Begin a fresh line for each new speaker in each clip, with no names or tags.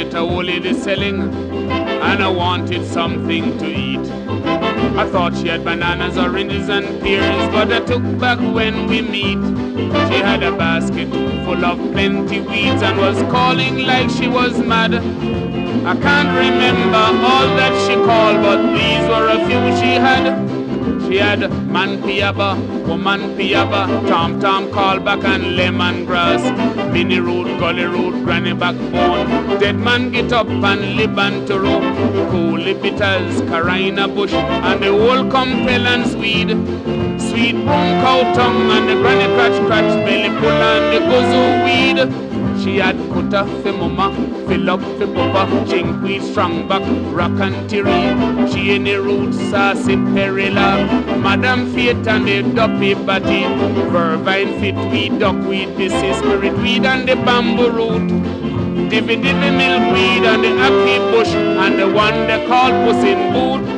get a hold of the selling, and I wanted something to eat. I thought she had bananas, oranges and pears, but I took back when we meet. She had a basket full of plenty weeds and was calling like she was mad. I can't remember all that she called, but these were a few she had. She had man piaba, woman piaba, tom tom callback and lemongrass, mini root, gully root, granny backbone, dead man get up and lip and toro, coolie bitters, carina bush, and the whole compel and swede, sweet brown cow tongue and the granny crotch, belly pull and the gozo weed. She had kutta fi mama, fill up fi papa, chinkweed, strong back, rock and tiri. She in the roots, sassy perilla, Madam Fate and the duppy body, vervine fit weed, duckweed, this is spirit weed and the bamboo root, divvy milkweed and the ackee bush, and the one they call puss in boot.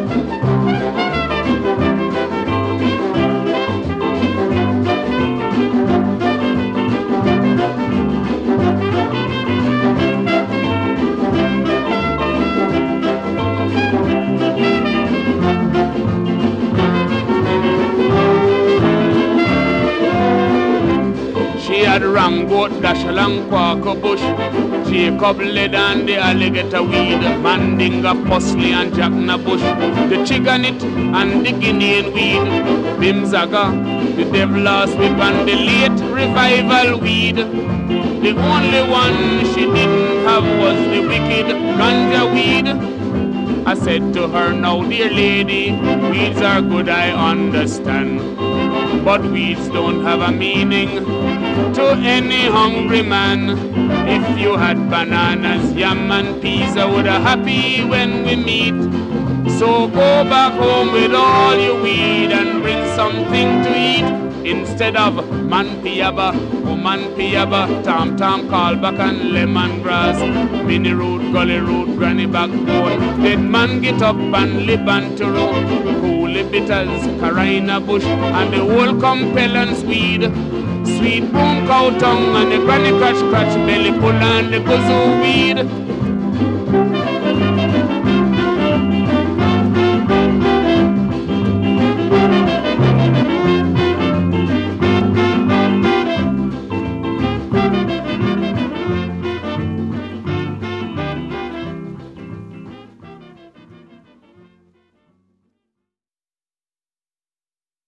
She had rangoat, dash along quacker bush, Jacob lead and the alligator weed, mandinga, pusley and jackna bush, the chiganit and the guinean weed, bimzaga, the devilas whip and the late revival weed. The only one she didn't have was the wicked ganja weed. I said to her, now dear lady, weeds are good, I understand, but weeds don't have a meaning to any hungry man. If you had bananas, yam and peas, I would have happy when we meet. So go back home with all your weed and bring something to eat. Instead of man piaba, woman piaba, tom tom callback and lemongrass, mini root, gully root, granny backbone, dead man get up and lip and toro, coolie bitters, carina bush, and the whole compel and swede, sweet brown cow tongue and the granny crotch, belly pull and the gozo weed.